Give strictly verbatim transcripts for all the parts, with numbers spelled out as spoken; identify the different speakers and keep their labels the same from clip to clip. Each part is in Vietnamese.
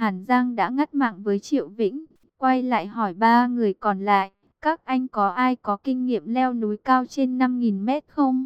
Speaker 1: Hàn Giang đã ngắt mạng với Triệu Vĩnh, quay lại hỏi ba người còn lại, các anh có ai có kinh nghiệm leo núi cao trên năm nghìn mét không?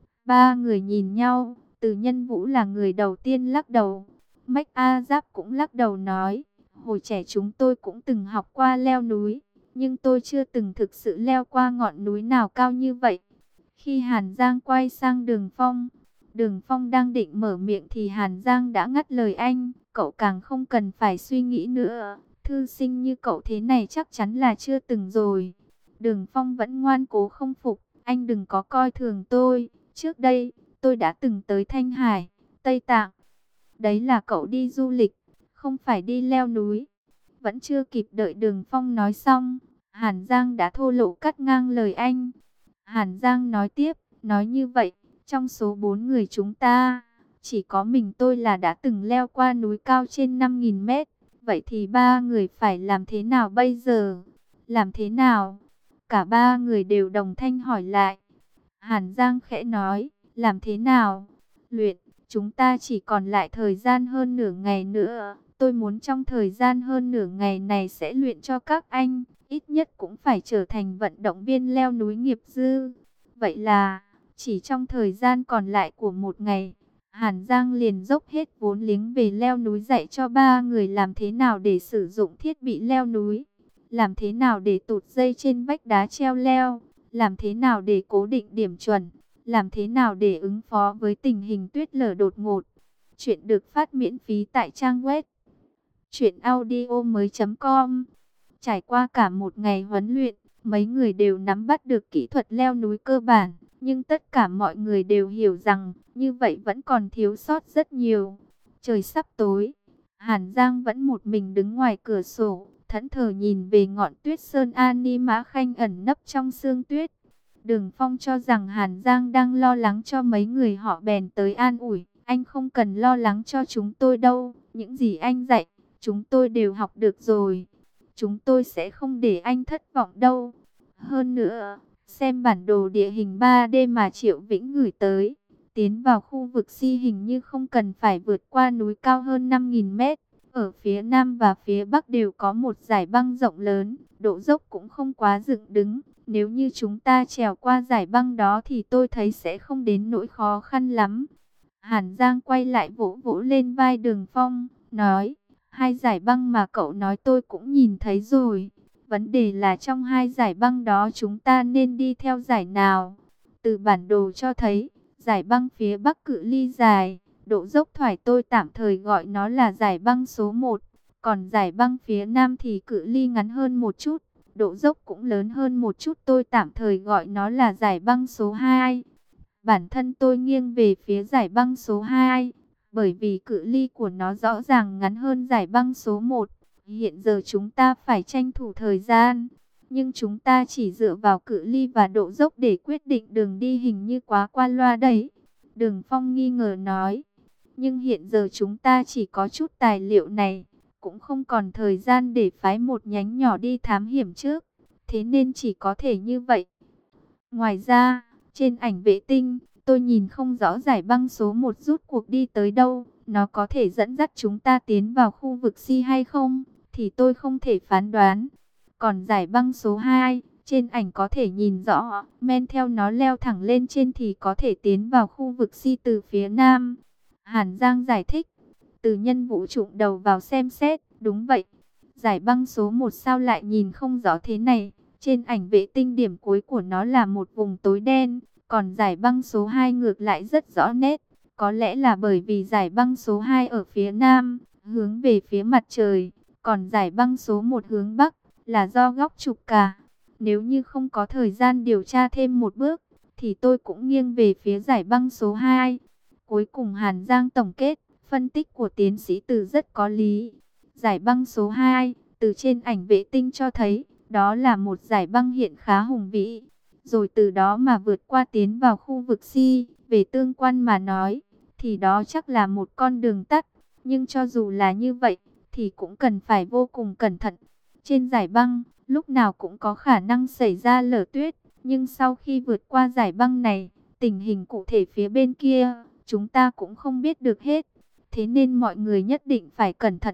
Speaker 1: Ba người nhìn nhau, Từ Nhân Vũ là người đầu tiên lắc đầu. Mách A Giáp cũng lắc đầu nói, hồi trẻ chúng tôi cũng từng học qua leo núi, nhưng tôi chưa từng thực sự leo qua ngọn núi nào cao như vậy. Khi Hàn Giang quay sang Đường Phong, Đường Phong đang định mở miệng thì Hàn Giang đã ngắt lời anh, cậu càng không cần phải suy nghĩ nữa, thư sinh như cậu thế này chắc chắn là chưa từng rồi. Đường Phong vẫn ngoan cố không phục, anh đừng có coi thường tôi, trước đây tôi đã từng tới Thanh Hải, Tây Tạng. Đấy là cậu đi du lịch, không phải đi leo núi. Vẫn chưa kịp đợi Đường Phong nói xong, Hàn Giang đã thô lỗ cắt ngang lời anh. Hàn Giang nói tiếp, nói như vậy, trong số bốn người chúng ta, chỉ có mình tôi là đã từng leo qua núi cao trên năm nghìn mét. Vậy thì ba người phải làm thế nào bây giờ? Làm thế nào? Cả ba người đều đồng thanh hỏi lại. Hàn Giang khẽ nói, làm thế nào? Luyện, chúng ta chỉ còn lại thời gian hơn nửa ngày nữa. Tôi muốn trong thời gian hơn nửa ngày này sẽ luyện cho các anh, ít nhất cũng phải trở thành vận động viên leo núi nghiệp dư. Vậy là, chỉ trong thời gian còn lại của một ngày, Hàn Giang liền dốc hết vốn liếng về leo núi, dạy cho ba người làm thế nào để sử dụng thiết bị leo núi, làm thế nào để tụt dây trên vách đá treo leo, làm thế nào để cố định điểm chuẩn, làm thế nào để ứng phó với tình hình tuyết lở đột ngột. Chuyện được phát miễn phí tại trang web truyện audio mới chấm com. Trải qua cả một ngày huấn luyện, mấy người đều nắm bắt được kỹ thuật leo núi cơ bản, nhưng tất cả mọi người đều hiểu rằng như vậy vẫn còn thiếu sót rất nhiều. Trời sắp tối, Hàn Giang vẫn một mình đứng ngoài cửa sổ, thẫn thờ nhìn về ngọn tuyết sơn Ani Mã Khanh ẩn nấp trong sương tuyết. Đường Phong cho rằng Hàn Giang đang lo lắng cho mấy người họ, bèn tới an ủi, anh không cần lo lắng cho chúng tôi đâu, những gì anh dạy, chúng tôi đều học được rồi. Chúng tôi sẽ không để anh thất vọng đâu. Hơn nữa, xem bản đồ địa hình ba D mà Triệu Vĩnh gửi tới, tiến vào khu vực Si hình như không cần phải vượt qua núi cao hơn năm nghìn mét. Ở phía Nam và phía Bắc đều có một dải băng rộng lớn, độ dốc cũng không quá dựng đứng. Nếu như chúng ta trèo qua dải băng đó thì tôi thấy sẽ không đến nỗi khó khăn lắm. Hàn Giang quay lại vỗ vỗ lên vai Đường Phong, nói, hai dải băng mà cậu nói tôi cũng nhìn thấy rồi. Vấn đề là trong hai dải băng đó chúng ta nên đi theo dải nào? Từ bản đồ cho thấy, dải băng phía Bắc cự ly dài, độ dốc thoải tôi tạm thời gọi nó là dải băng số một. Còn dải băng phía Nam thì cự ly ngắn hơn một chút, độ dốc cũng lớn hơn một chút, tôi tạm thời gọi nó là dải băng số hai. Bản thân tôi nghiêng về phía dải băng số hai, bởi vì cự ly của nó rõ ràng ngắn hơn dải băng số một. Hiện giờ chúng ta phải tranh thủ thời gian, nhưng chúng ta chỉ dựa vào cự ly và độ dốc để quyết định đường đi hình như quá qua loa đấy. Đường Phong nghi ngờ nói, nhưng hiện giờ chúng ta chỉ có chút tài liệu này, cũng không còn thời gian để phái một nhánh nhỏ đi thám hiểm trước, thế nên chỉ có thể như vậy. Ngoài ra, trên ảnh vệ tinh, tôi nhìn không rõ dải băng số một rút cuộc đi tới đâu, nó có thể dẫn dắt chúng ta tiến vào khu vực Si hay không, thì tôi không thể phán đoán. Còn dải băng số hai, trên ảnh có thể nhìn rõ, men theo nó leo thẳng lên trên thì có thể tiến vào khu vực Si từ phía Nam. Hàn Giang giải thích. Từ Nhân Vũ trụng đầu vào xem xét, đúng vậy. Dải băng số một sao lại nhìn không rõ thế này? Trên ảnh vệ tinh điểm cuối của nó là một vùng tối đen, còn dải băng số hai ngược lại rất rõ nét. Có lẽ là bởi vì dải băng số hai ở phía Nam, hướng về phía mặt trời, còn dải băng số một hướng Bắc, là do góc trục cả. Nếu như không có thời gian điều tra thêm một bước, thì tôi cũng nghiêng về phía dải băng số hai. Cuối cùng Hàn Giang tổng kết, phân tích của tiến sĩ Từ rất có lý. Dải băng số hai, từ trên ảnh vệ tinh cho thấy, đó là một dải băng hiện khá hùng vĩ. Rồi từ đó mà vượt qua tiến vào khu vực Si, về tương quan mà nói, thì đó chắc là một con đường tắt. Nhưng cho dù là như vậy, thì cũng cần phải vô cùng cẩn thận. Trên dải băng, lúc nào cũng có khả năng xảy ra lở tuyết. Nhưng sau khi vượt qua dải băng này, tình hình cụ thể phía bên kia, chúng ta cũng không biết được hết. Thế nên mọi người nhất định phải cẩn thận.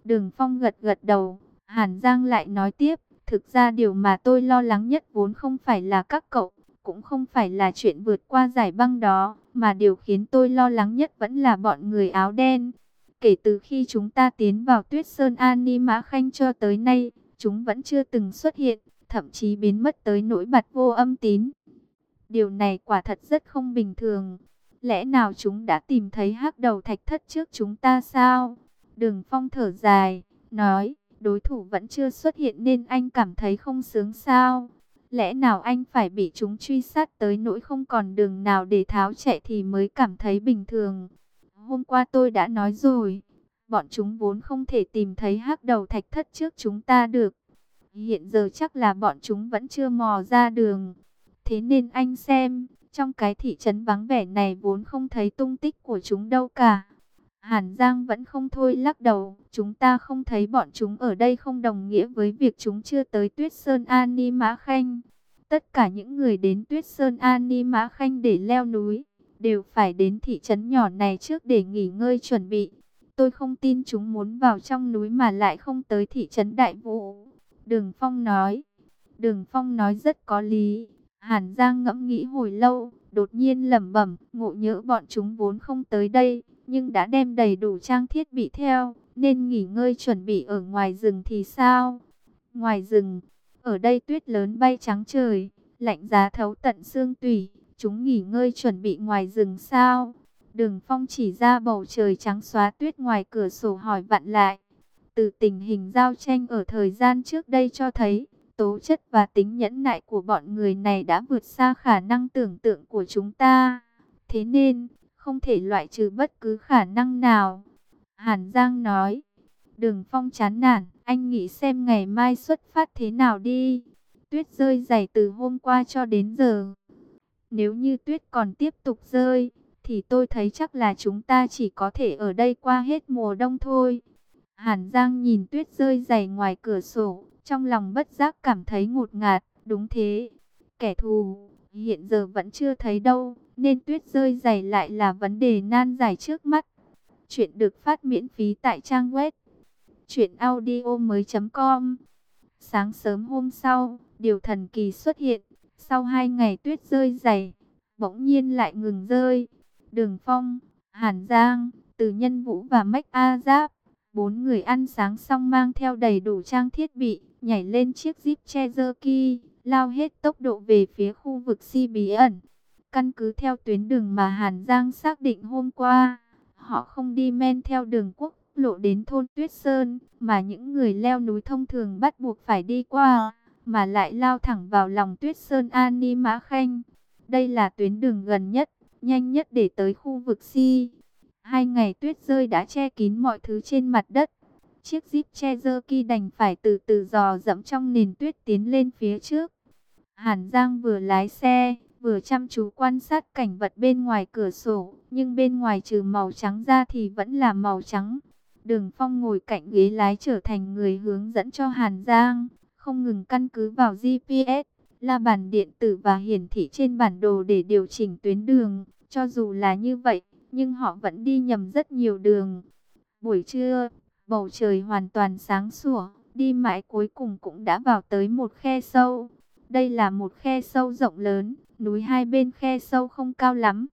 Speaker 1: Đường Phong gật gật đầu. Hàn Giang lại nói tiếp, thực ra điều mà tôi lo lắng nhất vốn không phải là các cậu, cũng không phải là chuyện vượt qua giải băng đó, mà điều khiến tôi lo lắng nhất vẫn là bọn người áo đen. Kể từ khi chúng ta tiến vào Tuyết Sơn An Ni Mã Khanh cho tới nay, chúng vẫn chưa từng xuất hiện, thậm chí biến mất tới nỗi bặt vô âm tín. Điều này quả thật rất không bình thường. Lẽ nào chúng đã tìm thấy hắc đầu thạch thất trước chúng ta sao? Đường Phong thở dài, nói, đối thủ vẫn chưa xuất hiện nên anh cảm thấy không sướng sao? Lẽ nào anh phải bị chúng truy sát tới nỗi không còn đường nào để tháo chạy thì mới cảm thấy bình thường? Hôm qua tôi đã nói rồi, bọn chúng vốn không thể tìm thấy hắc đầu thạch thất trước chúng ta được. Hiện giờ chắc là bọn chúng vẫn chưa mò ra đường. Thế nên anh xem, trong cái thị trấn vắng vẻ này vốn không thấy tung tích của chúng đâu cả. Hàn Giang vẫn không thôi lắc đầu, chúng ta không thấy bọn chúng ở đây không đồng nghĩa với việc chúng chưa tới Tuyết Sơn An Ni Mã Khanh. Tất cả những người đến Tuyết Sơn An Ni Mã Khanh để leo núi, đều phải đến thị trấn nhỏ này trước để nghỉ ngơi chuẩn bị. Tôi không tin chúng muốn vào trong núi mà lại không tới thị trấn Đại Vũ. Đường Phong nói, Đường Phong nói rất có lý. Hàn Giang ngẫm nghĩ hồi lâu, đột nhiên lẩm bẩm, ngộ nhỡ bọn chúng vốn không tới đây, nhưng đã đem đầy đủ trang thiết bị theo, nên nghỉ ngơi chuẩn bị ở ngoài rừng thì sao? Ngoài rừng, ở đây tuyết lớn bay trắng trời, lạnh giá thấu tận xương tủy, chúng nghỉ ngơi chuẩn bị ngoài rừng sao? Đường Phong chỉ ra bầu trời trắng xóa tuyết ngoài cửa sổ hỏi vặn lại. Từ tình hình giao tranh ở thời gian trước đây cho thấy, tố chất và tính nhẫn nại của bọn người này đã vượt xa khả năng tưởng tượng của chúng ta. Thế nên, không thể loại trừ bất cứ khả năng nào. Hàn Giang nói. Đường Phong chán nản, anh nghĩ xem ngày mai xuất phát thế nào đi. Tuyết rơi dày từ hôm qua cho đến giờ. Nếu như tuyết còn tiếp tục rơi, thì tôi thấy chắc là chúng ta chỉ có thể ở đây qua hết mùa đông thôi. Hàn Giang nhìn tuyết rơi dày ngoài cửa sổ, trong lòng bất giác cảm thấy ngột ngạt. Đúng thế, kẻ thù hiện giờ vẫn chưa thấy đâu, nên tuyết rơi dày lại là vấn đề nan giải trước mắt. Chuyện được phát miễn phí tại trang web truyện audio mới chấm com. Sáng sớm hôm sau, điều thần kỳ xuất hiện. Sau hai ngày tuyết rơi dày, bỗng nhiên lại ngừng rơi. Đường Phong, Hàn Giang, Từ Nhân Vũ và Mách A Giáp, bốn người ăn sáng xong mang theo đầy đủ trang thiết bị, nhảy lên chiếc Jeep Cherokee, lao hết tốc độ về phía khu vực si bí ẩn. Căn cứ theo tuyến đường mà Hàn Giang xác định hôm qua, họ không đi men theo đường quốc lộ đến thôn Tuyết Sơn, mà những người leo núi thông thường bắt buộc phải đi qua, mà lại lao thẳng vào lòng Tuyết Sơn An Ni Mã Khanh. Đây là tuyến đường gần nhất, nhanh nhất để tới khu vực si. Hai ngày tuyết rơi đã che kín mọi thứ trên mặt đất. Chiếc Jeep Cherokee đành phải từ từ dò dẫm trong nền tuyết tiến lên phía trước. Hàn Giang vừa lái xe, vừa chăm chú quan sát cảnh vật bên ngoài cửa sổ, nhưng bên ngoài trừ màu trắng ra thì vẫn là màu trắng. Đường Phong ngồi cạnh ghế lái trở thành người hướng dẫn cho Hàn Giang, không ngừng căn cứ vào giê pê ét, la bàn điện tử và hiển thị trên bản đồ để điều chỉnh tuyến đường. Cho dù là như vậy, nhưng họ vẫn đi nhầm rất nhiều đường. Buổi trưa, bầu trời hoàn toàn sáng sủa, đi mãi cuối cùng cũng đã vào tới một khe sâu. Đây là một khe sâu rộng lớn, núi hai bên khe sâu không cao lắm.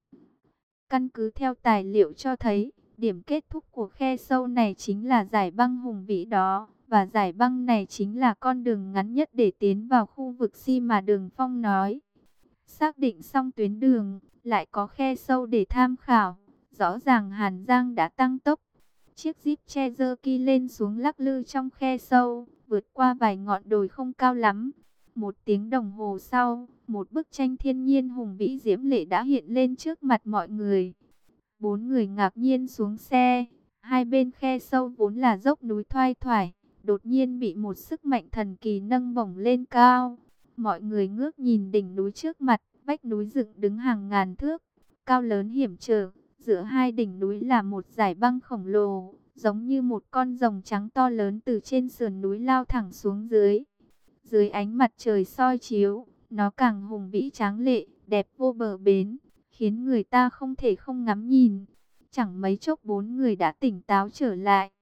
Speaker 1: Căn cứ theo tài liệu cho thấy, điểm kết thúc của khe sâu này chính là dải băng hùng vĩ đó, và dải băng này chính là con đường ngắn nhất để tiến vào khu vực si mà Đường Phong nói. Xác định xong tuyến đường, lại có khe sâu để tham khảo. Rõ ràng Hàn Giang đã tăng tốc. Chiếc Jeep Cherokee lên xuống lắc lư trong khe sâu, vượt qua vài ngọn đồi không cao lắm. Một tiếng đồng hồ sau, một bức tranh thiên nhiên hùng vĩ diễm lệ đã hiện lên trước mặt mọi người. Bốn người ngạc nhiên xuống xe. Hai bên khe sâu vốn là dốc núi thoai thoải, đột nhiên bị một sức mạnh thần kỳ nâng bổng lên cao. Mọi người ngước nhìn đỉnh núi trước mặt, vách núi dựng đứng hàng ngàn thước, cao lớn hiểm trở. Giữa hai đỉnh núi là một dải băng khổng lồ, giống như một con rồng trắng to lớn từ trên sườn núi lao thẳng xuống dưới. Dưới ánh mặt trời soi chiếu, nó càng hùng vĩ tráng lệ, đẹp vô bờ bến, khiến người ta không thể không ngắm nhìn. Chẳng mấy chốc bốn người đã tỉnh táo trở lại.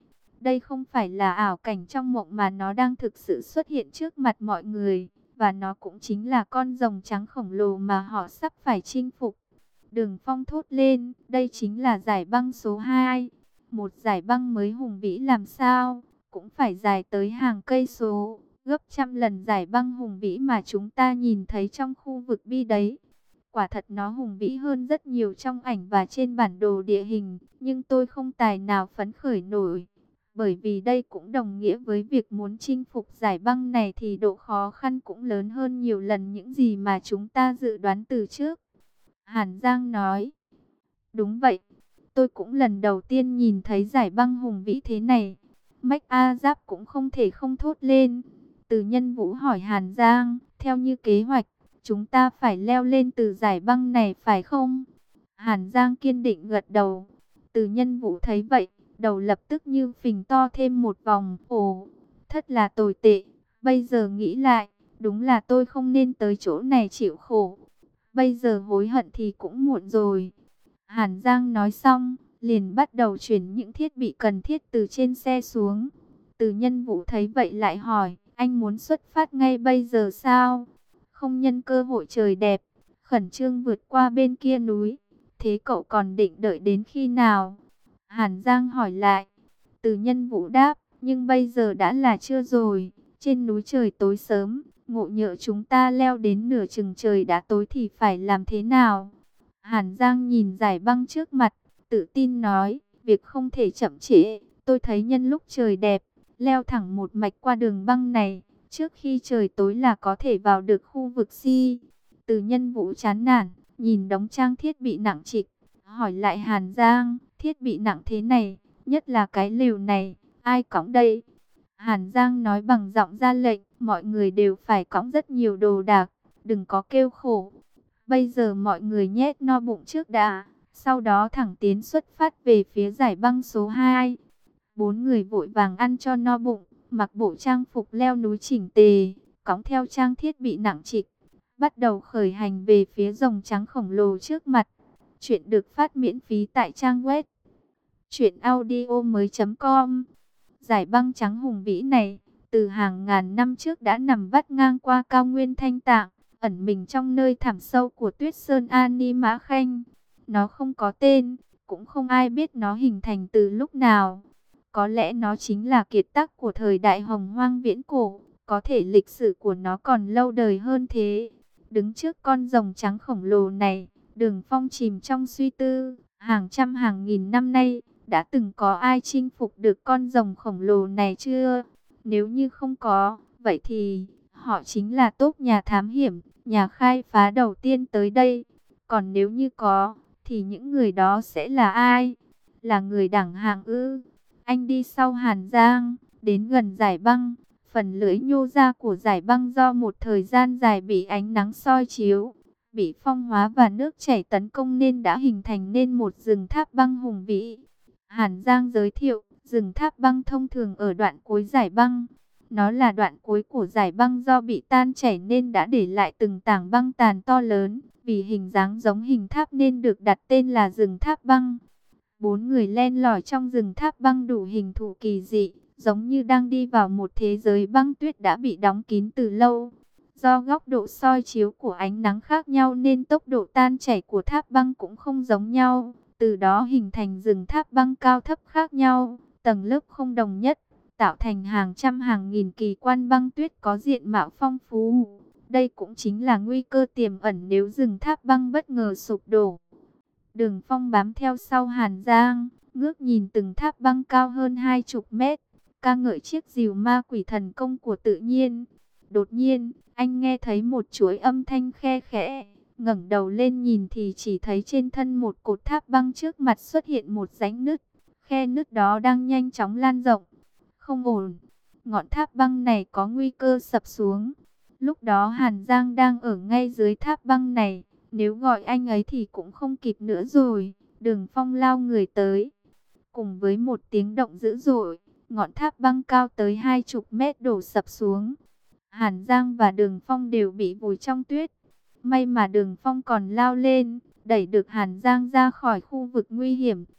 Speaker 1: Đây không phải là ảo cảnh trong mộng mà nó đang thực sự xuất hiện trước mặt mọi người. Và nó cũng chính là con rồng trắng khổng lồ mà họ sắp phải chinh phục. Đường Phong thốt lên, đây chính là giải băng số hai. Một giải băng mới hùng vĩ làm sao, cũng phải dài tới hàng cây số, gấp trăm lần giải băng hùng vĩ mà chúng ta nhìn thấy trong khu vực bi đấy. Quả thật nó hùng vĩ hơn rất nhiều trong ảnh và trên bản đồ địa hình, nhưng tôi không tài nào phấn khởi nổi. Bởi vì đây cũng đồng nghĩa với việc muốn chinh phục giải băng này thì độ khó khăn cũng lớn hơn nhiều lần những gì mà chúng ta dự đoán từ trước. Hàn Giang nói, đúng vậy, tôi cũng lần đầu tiên nhìn thấy giải băng hùng vĩ thế này. Mách A Giáp cũng không thể không thốt lên. Từ Nhân Vũ hỏi Hàn Giang, theo như kế hoạch, chúng ta phải leo lên từ giải băng này phải không? Hàn Giang kiên định gật đầu. Từ Nhân Vũ thấy vậy, đầu lập tức như phình to thêm một vòng. Ồ, thật là tồi tệ. Bây giờ nghĩ lại, đúng là tôi không nên tới chỗ này chịu khổ. Bây giờ hối hận thì cũng muộn rồi. Hàn Giang nói xong, liền bắt đầu chuyển những thiết bị cần thiết từ trên xe xuống. Từ Nhân Vũ thấy vậy lại hỏi, anh muốn xuất phát ngay bây giờ sao? Không nhân cơ hội trời đẹp, khẩn trương vượt qua bên kia núi. Thế cậu còn định đợi đến khi nào? Hàn Giang hỏi lại. Từ Nhân Vũ đáp, nhưng bây giờ đã là trưa rồi, trên núi trời tối sớm, ngộ nhỡ chúng ta leo đến nửa chừng trời đã tối thì phải làm thế nào? Hàn Giang nhìn giải băng trước mặt, tự tin nói, việc không thể chậm trễ, tôi thấy nhân lúc trời đẹp, leo thẳng một mạch qua đường băng này, trước khi trời tối là có thể vào được khu vực Si. Từ Nhân Vũ chán nản, nhìn đống trang thiết bị nặng trịch, hỏi lại Hàn Giang, thiết bị nặng thế này, nhất là cái lều này, ai cõng đây? Hàn Giang nói bằng giọng ra lệnh, mọi người đều phải cõng rất nhiều đồ đạc, đừng có kêu khổ. Bây giờ mọi người nhét no bụng trước đã, sau đó thẳng tiến xuất phát về phía giải băng số hai. Bốn người vội vàng ăn cho no bụng, mặc bộ trang phục leo núi chỉnh tề, cõng theo trang thiết bị nặng trịch, bắt đầu khởi hành về phía rồng trắng khổng lồ trước mặt. Chuyện được phát miễn phí tại trang web truyện audio mới chấm com. Giải băng trắng hùng vĩ này, từ hàng ngàn năm trước đã nằm vắt ngang qua cao nguyên Thanh Tạng, ẩn mình trong nơi thẳm sâu của Tuyết Sơn Ani Mã Khanh. Nó không có tên, cũng không ai biết nó hình thành từ lúc nào. Có lẽ nó chính là kiệt tác của thời đại Hồng Hoang viễn cổ, có thể lịch sử của nó còn lâu đời hơn thế. Đứng trước con rồng trắng khổng lồ này, Đường Phong chìm trong suy tư, hàng trăm hàng nghìn năm nay, đã từng có ai chinh phục được con rồng khổng lồ này chưa? Nếu như không có, vậy thì họ chính là top nhà thám hiểm, nhà khai phá đầu tiên tới đây. Còn nếu như có, thì những người đó sẽ là ai? Là người đẳng hạng ư? Anh đi sau Hàn Giang, đến gần giải băng. Phần lưỡi nhô ra của giải băng do một thời gian dài bị ánh nắng soi chiếu, bị phong hóa và nước chảy tấn công nên đã hình thành nên một rừng tháp băng hùng vĩ. Hàn Giang giới thiệu, rừng tháp băng thông thường ở đoạn cuối giải băng. Nó là đoạn cuối của giải băng do bị tan chảy nên đã để lại từng tảng băng tàn to lớn. Vì hình dáng giống hình tháp nên được đặt tên là rừng tháp băng. Bốn người len lỏi trong rừng tháp băng đủ hình thù kỳ dị, giống như đang đi vào một thế giới băng tuyết đã bị đóng kín từ lâu. Do góc độ soi chiếu của ánh nắng khác nhau nên tốc độ tan chảy của tháp băng cũng không giống nhau. Từ đó hình thành rừng tháp băng cao thấp khác nhau, tầng lớp không đồng nhất, tạo thành hàng trăm hàng nghìn kỳ quan băng tuyết có diện mạo phong phú. Đây cũng chính là nguy cơ tiềm ẩn nếu rừng tháp băng bất ngờ sụp đổ. Đường Phong bám theo sau Hàn Giang, ngước nhìn từng tháp băng cao hơn hai chục mét, ca ngợi chiếc rìu ma quỷ thần công của tự nhiên. Đột nhiên, anh nghe thấy một chuỗi âm thanh khe khẽ, ngẩng đầu lên nhìn thì chỉ thấy trên thân một cột tháp băng trước mặt xuất hiện một rãnh nứt, khe nứt đó đang nhanh chóng lan rộng. Không ổn, ngọn tháp băng này có nguy cơ sập xuống. Lúc đó Hàn Giang đang ở ngay dưới tháp băng này, nếu gọi anh ấy thì cũng không kịp nữa rồi. Đường Phong lao người tới, cùng với một tiếng động dữ dội, ngọn tháp băng cao tới hai chục mét đổ sập xuống. Hàn Giang và Đường Phong đều bị vùi trong tuyết. May mà Đường Phong còn lao lên, đẩy được Hàn Giang ra khỏi khu vực nguy hiểm.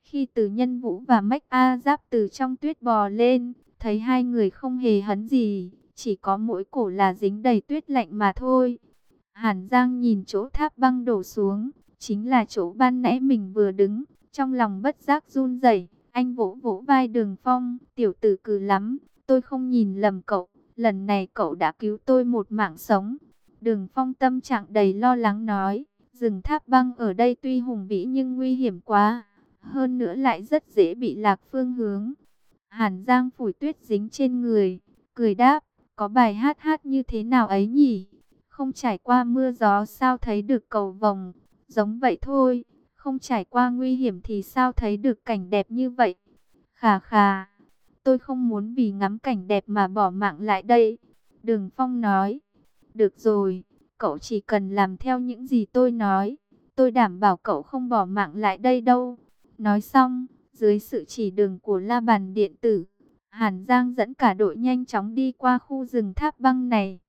Speaker 1: Khi Từ Nhân Vũ và Mách A Giáp từ trong tuyết bò lên, thấy hai người không hề hấn gì, chỉ có mỗi cổ là dính đầy tuyết lạnh mà thôi. Hàn Giang nhìn chỗ tháp băng đổ xuống, chính là chỗ ban nãy mình vừa đứng, trong lòng bất giác run rẩy. Anh vỗ vỗ vai Đường Phong, tiểu tử cừ lắm, tôi không nhìn lầm cậu, lần này cậu đã cứu tôi một mạng sống. Đường Phong tâm trạng đầy lo lắng nói, rừng tháp băng ở đây tuy hùng vĩ nhưng nguy hiểm quá, hơn nữa lại rất dễ bị lạc phương hướng. Hàn Giang phủi tuyết dính trên người, cười đáp, có bài hát hát như thế nào ấy nhỉ? Không trải qua mưa gió sao thấy được cầu vồng, giống vậy thôi, không trải qua nguy hiểm thì sao thấy được cảnh đẹp như vậy. Khà khà, tôi không muốn vì ngắm cảnh đẹp mà bỏ mạng lại đây. Đường Phong nói, được rồi, cậu chỉ cần làm theo những gì tôi nói, tôi đảm bảo cậu không bỏ mạng lại đây đâu. Nói xong, dưới sự chỉ đường của la bàn điện tử, Hàn Giang dẫn cả đội nhanh chóng đi qua khu rừng tháp băng này.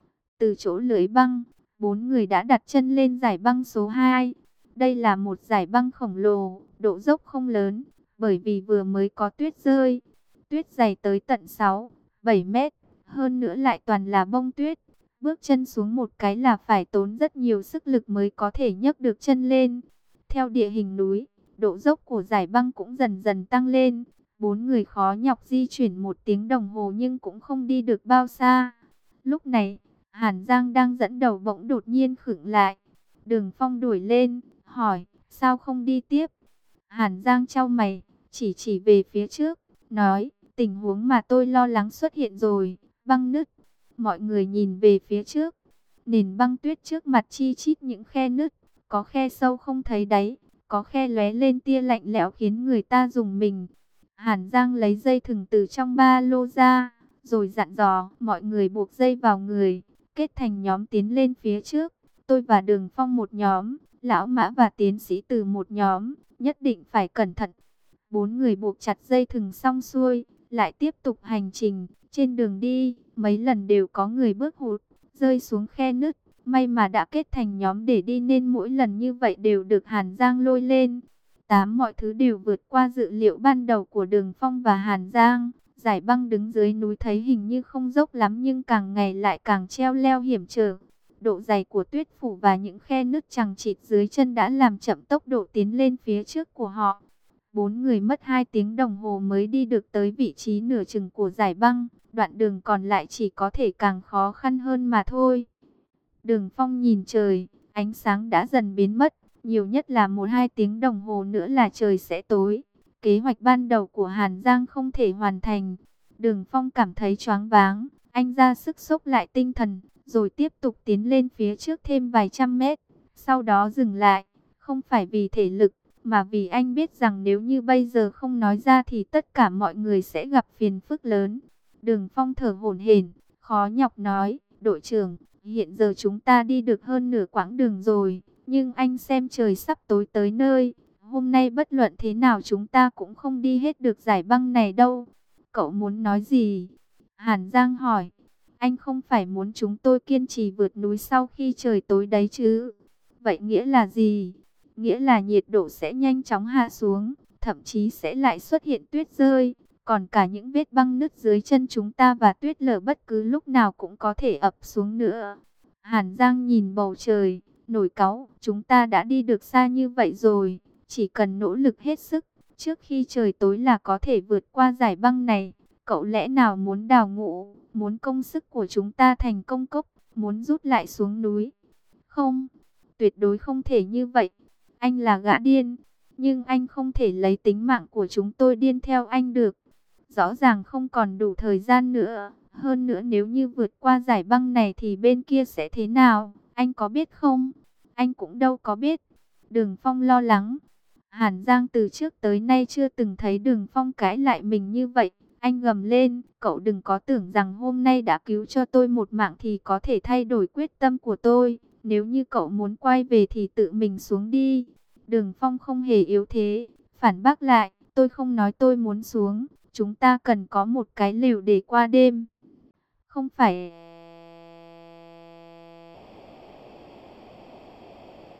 Speaker 1: Từ chỗ lưới băng, bốn người đã đặt chân lên giải băng số hai. Đây là một giải băng khổng lồ, độ dốc không lớn, bởi vì vừa mới có tuyết rơi. Tuyết dày tới tận sáu, bảy mét, hơn nữa lại toàn là bông tuyết. Bước chân xuống một cái là phải tốn rất nhiều sức lực mới có thể nhấc được chân lên. Theo địa hình núi, độ dốc của giải băng cũng dần dần tăng lên. Bốn người khó nhọc di chuyển một tiếng đồng hồ nhưng cũng không đi được bao xa. Lúc này, Hàn Giang đang dẫn đầu bỗng đột nhiên khựng lại. Đường Phong đuổi lên, hỏi, sao không đi tiếp? Hàn Giang chau mày, chỉ chỉ về phía trước, nói, tình huống mà tôi lo lắng xuất hiện rồi, băng nứt. Mọi người nhìn về phía trước, nền băng tuyết trước mặt chi chít những khe nứt, có khe sâu không thấy đáy, có khe lóe lên tia lạnh lẽo khiến người ta rùng mình. Hàn Giang lấy dây thừng từ trong ba lô ra, rồi dặn dò mọi người buộc dây vào người, kết thành nhóm tiến lên phía trước. Tôi và Đường Phong một nhóm, Lão Mã và Tiến sĩ Từ một nhóm, nhất định phải cẩn thận. Bốn người buộc chặt dây thừng xong xuôi, lại tiếp tục hành trình. Trên đường đi, mấy lần đều có người bước hụt, rơi xuống khe nứt. May mà đã kết thành nhóm để đi nên mỗi lần như vậy đều được Hàn Giang lôi lên. Tám mọi thứ đều vượt qua dự liệu ban đầu của Đường Phong và Hàn Giang. Giải băng đứng dưới núi thấy hình như không dốc lắm nhưng càng ngày lại càng treo leo hiểm trở. Độ dày của tuyết phủ và những khe nứt chằng chịt dưới chân đã làm chậm tốc độ tiến lên phía trước của họ. Bốn người mất hai tiếng đồng hồ mới đi được tới vị trí nửa chừng của giải băng. Đoạn đường còn lại chỉ có thể càng khó khăn hơn mà thôi. Đường Phong nhìn trời, ánh sáng đã dần biến mất. Nhiều nhất là một hai tiếng đồng hồ nữa là trời sẽ tối. Kế hoạch ban đầu của Hàn Giang không thể hoàn thành. Đường Phong cảm thấy choáng váng. Anh ra sức xốc lại tinh thần, rồi tiếp tục tiến lên phía trước thêm vài trăm mét. Sau đó dừng lại, không phải vì thể lực, mà vì anh biết rằng nếu như bây giờ không nói ra thì tất cả mọi người sẽ gặp phiền phức lớn. Đường Phong thở hổn hển, khó nhọc nói, đội trưởng, hiện giờ chúng ta đi được hơn nửa quãng đường rồi, nhưng anh xem trời sắp tối tới nơi. Hôm nay bất luận thế nào chúng ta cũng không đi hết được giải băng này đâu. Cậu muốn nói gì? Hàn Giang hỏi. Anh không phải muốn chúng tôi kiên trì vượt núi sau khi trời tối đấy chứ? Vậy nghĩa là gì? Nghĩa là nhiệt độ sẽ nhanh chóng hạ xuống, thậm chí sẽ lại xuất hiện tuyết rơi. Còn cả những vết băng nứt dưới chân chúng ta và tuyết lở bất cứ lúc nào cũng có thể ập xuống nữa. Hàn Giang nhìn bầu trời, nổi cáu. Chúng ta đã đi được xa như vậy rồi, chỉ cần nỗ lực hết sức, trước khi trời tối là có thể vượt qua giải băng này. Cậu lẽ nào muốn đào ngũ, muốn công sức của chúng ta thành công cốc, muốn rút lại xuống núi? Không, tuyệt đối không thể như vậy. Anh là gã điên, nhưng anh không thể lấy tính mạng của chúng tôi điên theo anh được. Rõ ràng không còn đủ thời gian nữa. Hơn nữa nếu như vượt qua giải băng này thì bên kia sẽ thế nào? Anh có biết không? Anh cũng đâu có biết. Đường Phong lo lắng. Hàn Giang từ trước tới nay chưa từng thấy Đường Phong cãi lại mình như vậy. Anh gầm lên, cậu đừng có tưởng rằng hôm nay đã cứu cho tôi một mạng thì có thể thay đổi quyết tâm của tôi. Nếu như cậu muốn quay về thì tự mình xuống đi. Đường Phong không hề yếu thế, phản bác lại, tôi không nói tôi muốn xuống. Chúng ta cần có một cái lều để qua đêm. Không phải...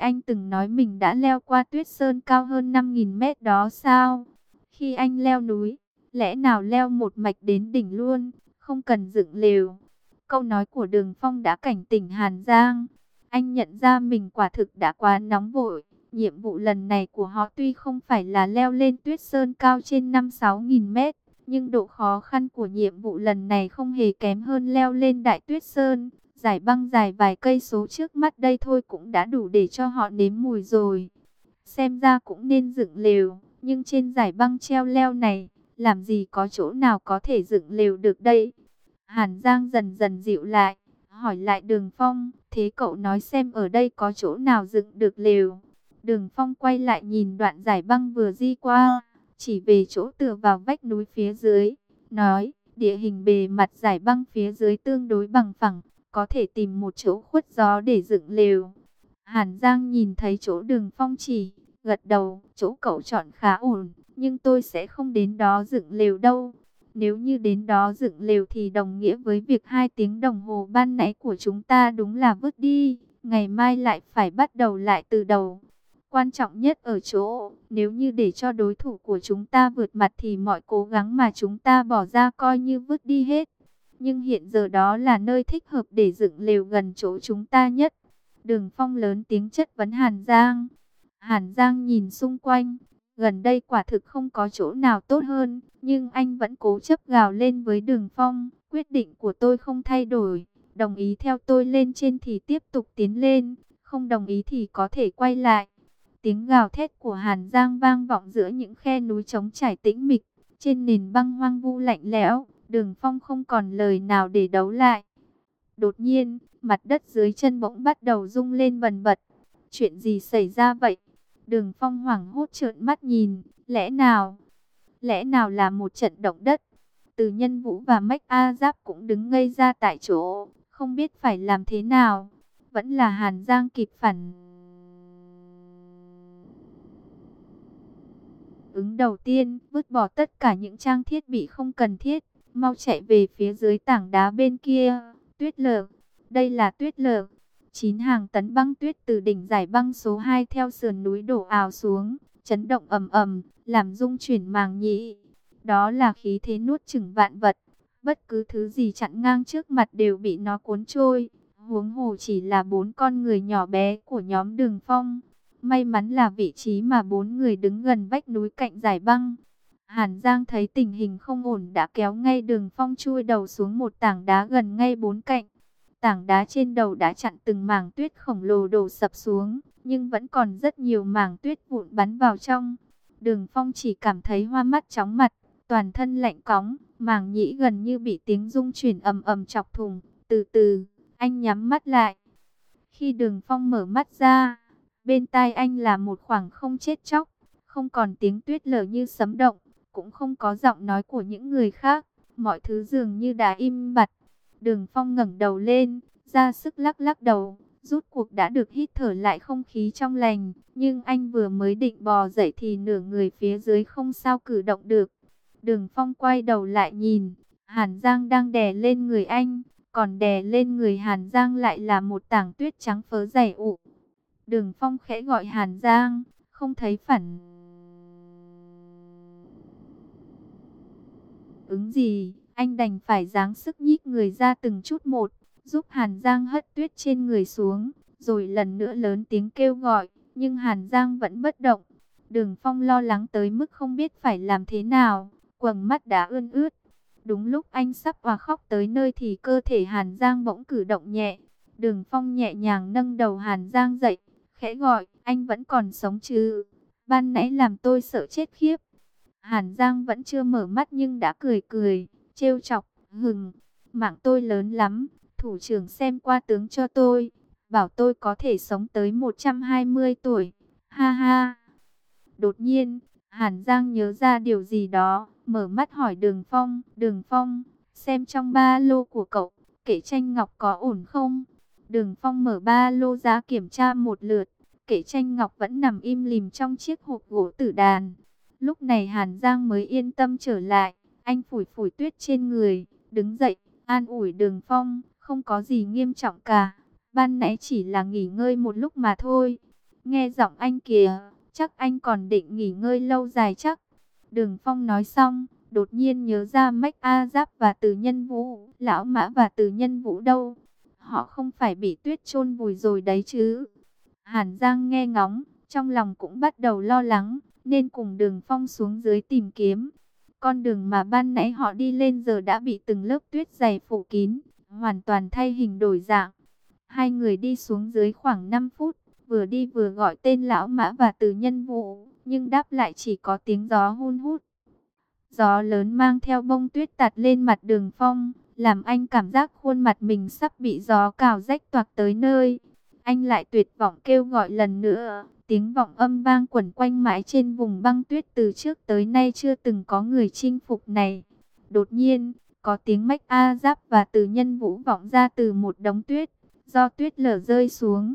Speaker 1: anh từng nói mình đã leo qua tuyết sơn cao hơn năm nghìn mét đó sao? Khi anh leo núi, lẽ nào leo một mạch đến đỉnh luôn, không cần dựng lều? Câu nói của Đường Phong đã cảnh tỉnh Hàn Giang. Anh nhận ra mình quả thực đã quá nóng vội. Nhiệm vụ lần này của họ tuy không phải là leo lên tuyết sơn cao trên năm sáu nghìn mét, nhưng độ khó khăn của nhiệm vụ lần này không hề kém hơn leo lên Đại Tuyết Sơn. Giải băng dài vài cây số trước mắt đây thôi cũng đã đủ để cho họ nếm mùi rồi. Xem ra cũng nên dựng lều, nhưng trên giải băng treo leo này, làm gì có chỗ nào có thể dựng lều được đây? Hàn Giang dần dần dịu lại, hỏi lại Đường Phong, thế cậu nói xem ở đây có chỗ nào dựng được lều? Đường Phong quay lại nhìn đoạn giải băng vừa đi qua, chỉ về chỗ tựa vào vách núi phía dưới, nói, địa hình bề mặt giải băng phía dưới tương đối bằng phẳng, có thể tìm một chỗ khuất gió để dựng lều. Hàn Giang nhìn thấy chỗ Đường Phong chỉ, gật đầu, chỗ cậu chọn khá ổn, nhưng tôi sẽ không đến đó dựng lều đâu. Nếu như đến đó dựng lều thì đồng nghĩa với việc hai tiếng đồng hồ ban nãy của chúng ta đúng là vứt đi, ngày mai lại phải bắt đầu lại từ đầu. Quan trọng nhất ở chỗ, nếu như để cho đối thủ của chúng ta vượt mặt thì mọi cố gắng mà chúng ta bỏ ra coi như vứt đi hết. Nhưng hiện giờ đó là nơi thích hợp để dựng lều gần chỗ chúng ta nhất. Đường Phong lớn tiếng chất vấn Hàn Giang. Hàn Giang nhìn xung quanh, gần đây quả thực không có chỗ nào tốt hơn, nhưng anh vẫn cố chấp gào lên với Đường Phong, quyết định của tôi không thay đổi, đồng ý theo tôi lên trên thì tiếp tục tiến lên, không đồng ý thì có thể quay lại. Tiếng gào thét của Hàn Giang vang vọng giữa những khe núi trống trải tĩnh mịch, trên nền băng hoang vu lạnh lẽo, Đường Phong không còn lời nào để đấu lại. Đột nhiên, mặt đất dưới chân bỗng bắt đầu rung lên bần bật. Chuyện gì xảy ra vậy? Đường Phong hoảng hốt trợn mắt nhìn, lẽ nào? Lẽ nào là một trận động đất? Từ Nhân Vũ và Mách A Giáp cũng đứng ngây ra tại chỗ, không biết phải làm thế nào. Vẫn là Hàn Giang kịp phản ứng đầu tiên, vứt bỏ tất cả những trang thiết bị không cần thiết, mau chạy về phía dưới tảng đá bên kia. Tuyết lở, đây là tuyết lở. Chín hàng tấn băng tuyết từ đỉnh giải băng số hai theo sườn núi đổ ào xuống, chấn động ầm ầm, làm rung chuyển màng nhĩ. Đó là khí thế nuốt chửng vạn vật, bất cứ thứ gì chặn ngang trước mặt đều bị nó cuốn trôi. Huống hồ chỉ là bốn con người nhỏ bé của nhóm Đường Phong. May mắn là vị trí mà bốn người đứng gần vách núi cạnh giải băng. Hàn Giang thấy tình hình không ổn đã kéo ngay Đường Phong chui đầu xuống một tảng đá gần ngay bốn cạnh. Tảng đá trên đầu đã chặn từng mảng tuyết khổng lồ đổ sập xuống, nhưng vẫn còn rất nhiều mảng tuyết vụn bắn vào trong. Đường Phong chỉ cảm thấy hoa mắt chóng mặt, toàn thân lạnh cóng, màng nhĩ gần như bị tiếng rung chuyển ầm ầm chọc thủng. Từ từ, anh nhắm mắt lại. Khi Đường Phong mở mắt ra, bên tai anh là một khoảng không chết chóc, không còn tiếng tuyết lở như sấm động, cũng không có giọng nói của những người khác, mọi thứ dường như đã im bặt. Đường Phong ngẩng đầu lên, ra sức lắc lắc đầu, rút cuộc đã được hít thở lại không khí trong lành, nhưng anh vừa mới định bò dậy thì nửa người phía dưới không sao cử động được. Đường Phong quay đầu lại nhìn, Hàn Giang đang đè lên người anh, còn đè lên người Hàn Giang lại là một tảng tuyết trắng phớ dày ụ. Đường Phong khẽ gọi Hàn Giang, không thấy phản ứng gì, anh đành phải giáng sức nhích người ra từng chút một, giúp Hàn Giang hất tuyết trên người xuống, rồi lần nữa lớn tiếng kêu gọi, nhưng Hàn Giang vẫn bất động. Đường Phong lo lắng tới mức không biết phải làm thế nào, quầng mắt đã ươn ướt. Đúng lúc anh sắp òa khóc tới nơi thì cơ thể Hàn Giang bỗng cử động nhẹ. Đường Phong nhẹ nhàng nâng đầu Hàn Giang dậy, khẽ gọi, anh vẫn còn sống chứ? Ban nãy làm tôi sợ chết khiếp. Hàn Giang vẫn chưa mở mắt nhưng đã cười cười, trêu chọc, hừng, mạng tôi lớn lắm, thủ trưởng xem qua tướng cho tôi, bảo tôi có thể sống tới một trăm hai mươi tuổi, ha ha. Đột nhiên, Hàn Giang nhớ ra điều gì đó, mở mắt hỏi Đường Phong, Đường Phong, xem trong ba lô của cậu, kệ tranh ngọc có ổn không? Đường Phong mở ba lô ra kiểm tra một lượt, kệ tranh ngọc vẫn nằm im lìm trong chiếc hộp gỗ tử đàn. Lúc này Hàn Giang mới yên tâm trở lại, anh phủi phủi tuyết trên người, đứng dậy, an ủi Đường Phong, không có gì nghiêm trọng cả, ban nãy chỉ là nghỉ ngơi một lúc mà thôi. Nghe giọng anh kìa, chắc anh còn định nghỉ ngơi lâu dài chắc. Đường Phong nói xong, đột nhiên nhớ ra Mách A Giáp và Từ Nhân Vũ, Lão Mã và Từ Nhân Vũ đâu? Họ không phải bị tuyết chôn vùi rồi đấy chứ? Hàn Giang nghe ngóng, trong lòng cũng bắt đầu lo lắng, nên cùng Đường Phong xuống dưới tìm kiếm. Con đường mà ban nãy họ đi lên giờ đã bị từng lớp tuyết dày phủ kín, hoàn toàn thay hình đổi dạng. Hai người đi xuống dưới khoảng năm phút, vừa đi vừa gọi tên Lão Mã và Từ Nhân Vũ, nhưng đáp lại chỉ có tiếng gió hun hút. Gió lớn mang theo bông tuyết tạt lên mặt Đường Phong, làm anh cảm giác khuôn mặt mình sắp bị gió cào rách toạc tới nơi. Anh lại tuyệt vọng kêu gọi lần nữa, tiếng vọng âm vang quẩn quanh mãi trên vùng băng tuyết từ trước tới nay chưa từng có người chinh phục này. Đột nhiên, có tiếng Mách A Giáp và Từ Nhân Vũ vọng ra từ một đống tuyết, do tuyết lở rơi xuống.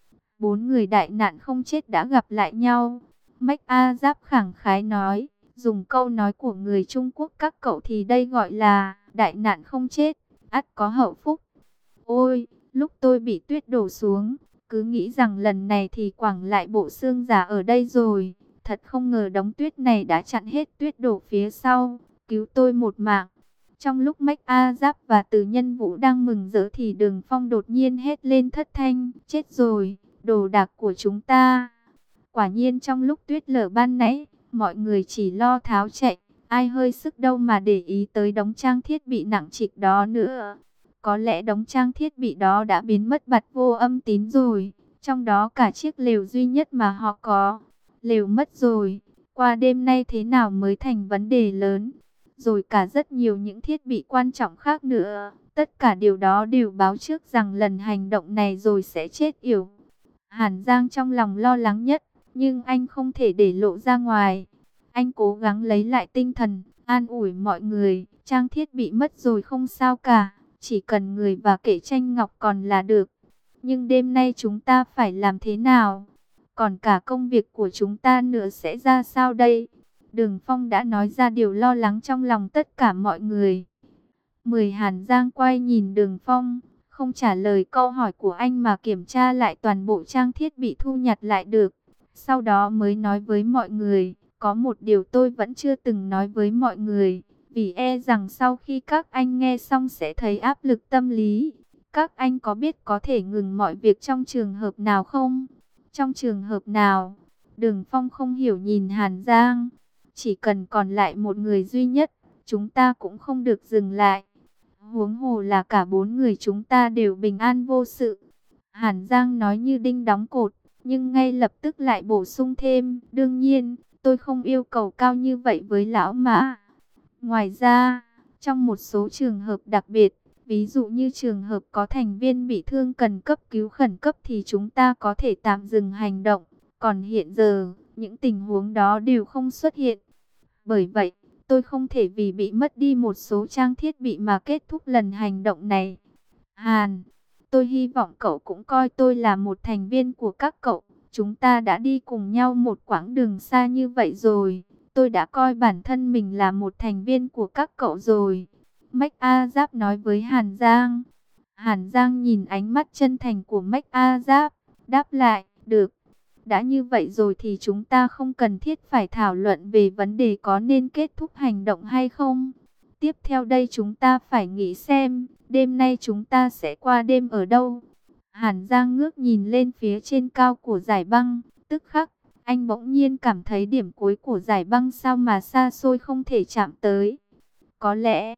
Speaker 1: Bốn người đại nạn không chết đã gặp lại nhau. Mách A Giáp khẳng khái nói, dùng câu nói của người Trung Quốc các cậu thì đây gọi là đại nạn không chết, ắt có hậu phúc. Ôi, lúc tôi bị tuyết đổ xuống, cứ nghĩ rằng lần này thì quẳng lại bộ xương giả ở đây rồi. Thật không ngờ đống tuyết này đã chặn hết tuyết đổ phía sau, cứu tôi một mạng. Trong lúc Mách A Giáp và Từ Nhân Vũ đang mừng rỡ thì Đường Phong đột nhiên hét lên thất thanh, chết rồi, đồ đạc của chúng ta. Quả nhiên trong lúc tuyết lở ban nãy, mọi người chỉ lo tháo chạy, ai hơi sức đâu mà để ý tới đống trang thiết bị nặng trịch đó nữa. Có lẽ đống trang thiết bị đó đã biến mất bặt vô âm tín rồi, trong đó cả chiếc lều duy nhất mà họ có. Lều mất rồi, qua đêm nay thế nào mới thành vấn đề lớn. Rồi cả rất nhiều những thiết bị quan trọng khác nữa. Tất cả điều đó đều báo trước rằng lần hành động này rồi sẽ chết yểu. Hàn Giang trong lòng lo lắng nhất, nhưng anh không thể để lộ ra ngoài. Anh cố gắng lấy lại tinh thần, an ủi mọi người, trang thiết bị mất rồi không sao cả, chỉ cần người và kệ tranh ngọc còn là được. Nhưng đêm nay chúng ta phải làm thế nào? Còn cả công việc của chúng ta nữa sẽ ra sao đây? Đường Phong đã nói ra điều lo lắng trong lòng tất cả mọi người. Mười Hàn Giang quay nhìn Đường Phong, không trả lời câu hỏi của anh mà kiểm tra lại toàn bộ trang thiết bị thu nhặt lại được. Sau đó mới nói với mọi người, có một điều tôi vẫn chưa từng nói với mọi người, vì e rằng sau khi các anh nghe xong sẽ thấy áp lực tâm lý. Các anh có biết có thể ngừng mọi việc trong trường hợp nào không? Trong trường hợp nào? Đường Phong không hiểu nhìn Hàn Giang. Chỉ cần còn lại một người duy nhất, chúng ta cũng không được dừng lại. Huống hồ là cả bốn người chúng ta đều bình an vô sự. Hàn Giang nói như đinh đóng cột, nhưng ngay lập tức lại bổ sung thêm, đương nhiên, tôi không yêu cầu cao như vậy với Lão Mã. Ngoài ra, trong một số trường hợp đặc biệt, ví dụ như trường hợp có thành viên bị thương cần cấp cứu khẩn cấp thì chúng ta có thể tạm dừng hành động. Còn hiện giờ, những tình huống đó đều không xuất hiện. Bởi vậy, tôi không thể vì bị mất đi một số trang thiết bị mà kết thúc lần hành động này. Hàn, tôi hy vọng cậu cũng coi tôi là một thành viên của các cậu. Chúng ta đã đi cùng nhau một quãng đường xa như vậy rồi. Tôi đã coi bản thân mình là một thành viên của các cậu rồi. Mách A Giáp nói với Hàn Giang. Hàn Giang nhìn ánh mắt chân thành của Mách A Giáp, đáp lại, được. Đã như vậy rồi thì chúng ta không cần thiết phải thảo luận về vấn đề có nên kết thúc hành động hay không. Tiếp theo đây chúng ta phải nghĩ xem, đêm nay chúng ta sẽ qua đêm ở đâu. Hàn Giang ngước nhìn lên phía trên cao của dải băng, tức khắc, anh bỗng nhiên cảm thấy điểm cuối của dải băng sao mà xa xôi không thể chạm tới. Có lẽ,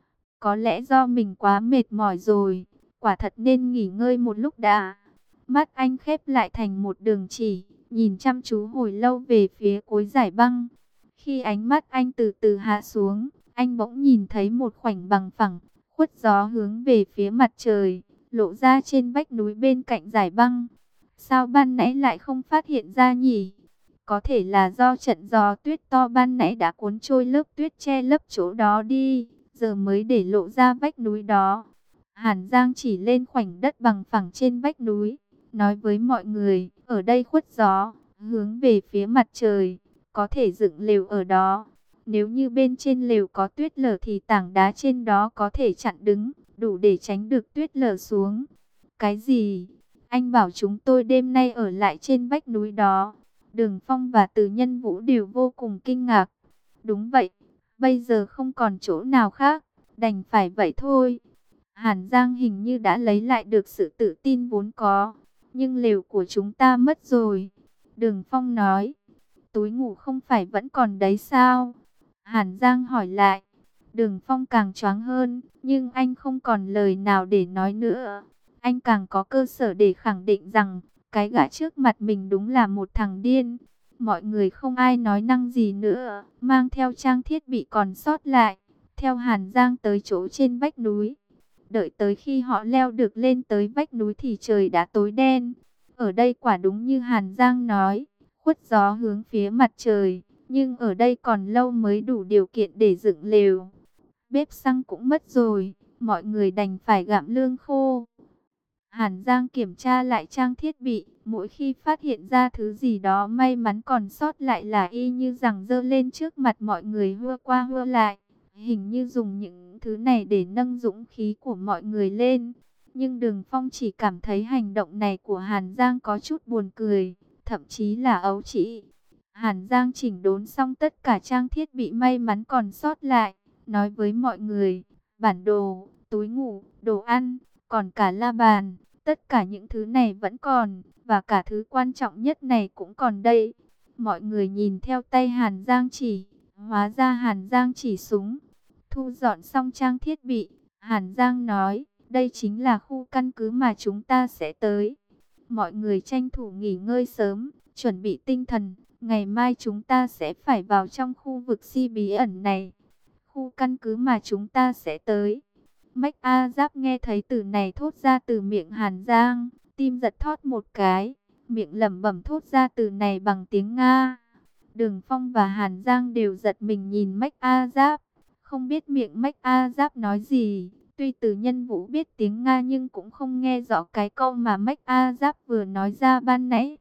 Speaker 1: có lẽ do mình quá mệt mỏi rồi, quả thật nên nghỉ ngơi một lúc đã. Mắt anh khép lại thành một đường chỉ, nhìn chăm chú hồi lâu về phía cuối dải băng. Khi ánh mắt anh từ từ hạ xuống, anh bỗng nhìn thấy một khoảnh bằng phẳng, khuất gió hướng về phía mặt trời, lộ ra trên vách núi bên cạnh dải băng. Sao ban nãy lại không phát hiện ra nhỉ? Có thể là do trận gió tuyết to ban nãy đã cuốn trôi lớp tuyết che lấp chỗ đó đi, giờ mới để lộ ra vách núi đó. Hàn Giang chỉ lên khoảnh đất bằng phẳng trên vách núi, nói với mọi người, ở đây khuất gió, hướng về phía mặt trời, có thể dựng lều ở đó. Nếu như bên trên lều có tuyết lở thì tảng đá trên đó có thể chặn đứng, đủ để tránh được tuyết lở xuống. Cái gì? Anh bảo chúng tôi đêm nay ở lại trên vách núi đó. Đường Phong và Từ Nhân Vũ đều vô cùng kinh ngạc. Đúng vậy, bây giờ không còn chỗ nào khác, đành phải vậy thôi. Hàn Giang hình như đã lấy lại được sự tự tin vốn có. Nhưng lều của chúng ta mất rồi. Đường Phong nói. Túi ngủ không phải vẫn còn đấy sao? Hàn Giang hỏi lại. Đường Phong càng choáng hơn, nhưng anh không còn lời nào để nói nữa. Anh càng có cơ sở để khẳng định rằng, cái gã trước mặt mình đúng là một thằng điên. Mọi người không ai nói năng gì nữa, mang theo trang thiết bị còn sót lại, theo Hàn Giang tới chỗ trên vách núi. Đợi tới khi họ leo được lên tới vách núi thì trời đã tối đen. Ở đây quả đúng như Hàn Giang nói, khuất gió hướng phía mặt trời, nhưng ở đây còn lâu mới đủ điều kiện để dựng lều. Bếp xăng cũng mất rồi, mọi người đành phải gặm lương khô. Hàn Giang kiểm tra lại trang thiết bị, mỗi khi phát hiện ra thứ gì đó may mắn còn sót lại là y như rằng giơ lên trước mặt mọi người hưa qua hưa lại. Hình như dùng những thứ này để nâng dũng khí của mọi người lên. Nhưng Đường Phong chỉ cảm thấy hành động này của Hàn Giang có chút buồn cười, thậm chí là ấu trĩ. Hàn Giang chỉnh đốn xong tất cả trang thiết bị may mắn còn sót lại, nói với mọi người, bản đồ, túi ngủ, đồ ăn, còn cả la bàn, tất cả những thứ này vẫn còn, và cả thứ quan trọng nhất này cũng còn đây. Mọi người nhìn theo tay Hàn Giang chỉ, hóa ra Hàn Giang chỉ súng. Thu dọn xong trang thiết bị, Hàn Giang nói, đây chính là khu căn cứ mà chúng ta sẽ tới. Mọi người tranh thủ nghỉ ngơi sớm, chuẩn bị tinh thần, ngày mai chúng ta sẽ phải vào trong khu vực si bí ẩn này. Khu căn cứ mà chúng ta sẽ tới. Mách A Giáp nghe thấy từ này thốt ra từ miệng Hàn Giang, tim giật thót một cái, miệng lẩm bẩm thốt ra từ này bằng tiếng Nga. Đường Phong và Hàn Giang đều giật mình nhìn Mách A Giáp, không biết miệng Mách A Giáp nói gì. Tuy Từ Nhân Vũ biết tiếng Nga nhưng cũng không nghe rõ cái câu mà Mách A Giáp vừa nói ra ban nãy.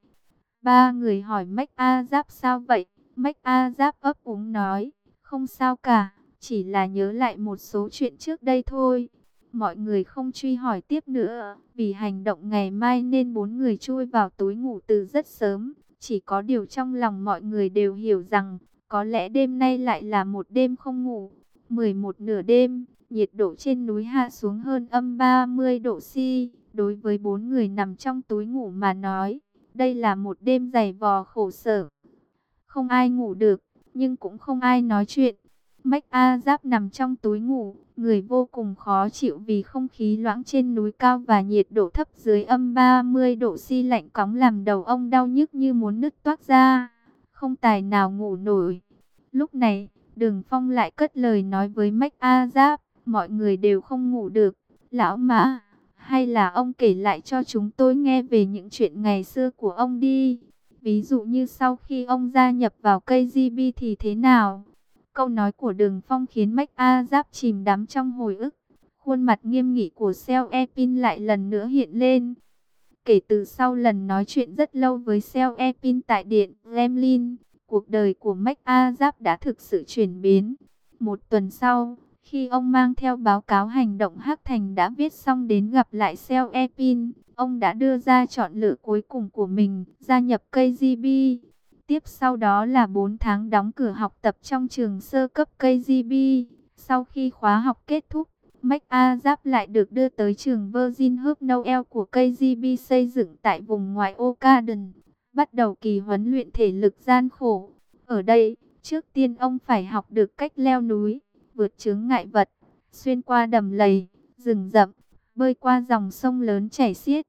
Speaker 1: Ba người hỏi Mách A Giáp sao vậy? Mách A Giáp ấp úng nói, không sao cả, chỉ là nhớ lại một số chuyện trước đây thôi. Mọi người không truy hỏi tiếp nữa, vì hành động ngày mai nên bốn người chui vào túi ngủ từ rất sớm. Chỉ có điều trong lòng mọi người đều hiểu rằng, có lẽ đêm nay lại là một đêm không ngủ. mười một nửa đêm, nhiệt độ trên núi hạ xuống hơn âm ba mươi độ C. Đối với bốn người nằm trong túi ngủ mà nói, đây là một đêm dày vò khổ sở. Không ai ngủ được, nhưng cũng không ai nói chuyện. Mách A Giáp nằm trong túi ngủ, người vô cùng khó chịu vì không khí loãng trên núi cao và nhiệt độ thấp dưới âm ba mươi độ C lạnh cóng làm đầu ông đau nhức như muốn nứt toác ra, không tài nào ngủ nổi. Lúc này, Đường Phong lại cất lời nói với Mách A Giáp, mọi người đều không ngủ được. Lão Mã, hay là ông kể lại cho chúng tôi nghe về những chuyện ngày xưa của ông đi. Ví dụ như sau khi ông gia nhập vào ca giê bê thì thế nào? Câu nói của Đường Phong khiến Mách A Giáp chìm đắm trong hồi ức. Khuôn mặt nghiêm nghị của Seo Epin lại lần nữa hiện lên. Kể từ sau lần nói chuyện rất lâu với Seo Epin tại Điện Kremlin, cuộc đời của Mách A Giáp đã thực sự chuyển biến. Một tuần sau, khi ông mang theo báo cáo hành động Hắc Thành đã viết xong đến gặp lại Seo Epin, ông đã đưa ra chọn lựa cuối cùng của mình, gia nhập ca giê bê. Tiếp sau đó là bốn tháng đóng cửa học tập trong trường sơ cấp ca giê bê. Sau khi khóa học kết thúc, Mách A Giáp lại được đưa tới trường Virgin Hope Noel của ca giê bê xây dựng tại vùng ngoại ô Caden, bắt đầu kỳ huấn luyện thể lực gian khổ. Ở đây, trước tiên ông phải học được cách leo núi, vượt chướng ngại vật, xuyên qua đầm lầy, rừng rậm, bơi qua dòng sông lớn chảy xiết,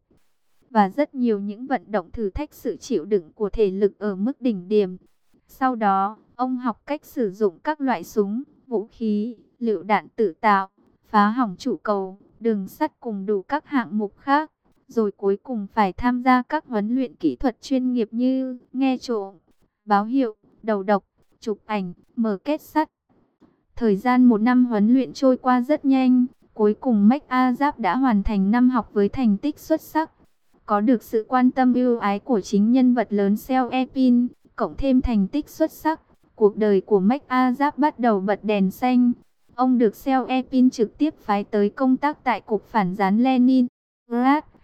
Speaker 1: và rất nhiều những vận động thử thách sự chịu đựng của thể lực ở mức đỉnh điểm. Sau đó, ông học cách sử dụng các loại súng, vũ khí, lựu đạn tự tạo, phá hỏng trụ cầu, đường sắt cùng đủ các hạng mục khác. Rồi cuối cùng phải tham gia các huấn luyện kỹ thuật chuyên nghiệp như nghe trộm, báo hiệu, đầu độc, chụp ảnh, mở kết sắt. Thời gian một năm huấn luyện trôi qua rất nhanh. Cuối cùng Mách A Giáp đã hoàn thành năm học với thành tích xuất sắc. Có được sự quan tâm ưu ái của chính nhân vật lớn Seo Epin, cộng thêm thành tích xuất sắc, cuộc đời của Mách A Giáp bắt đầu bật đèn xanh. Ông được Seo Epin trực tiếp phái tới công tác tại Cục Phản gián Leningrad.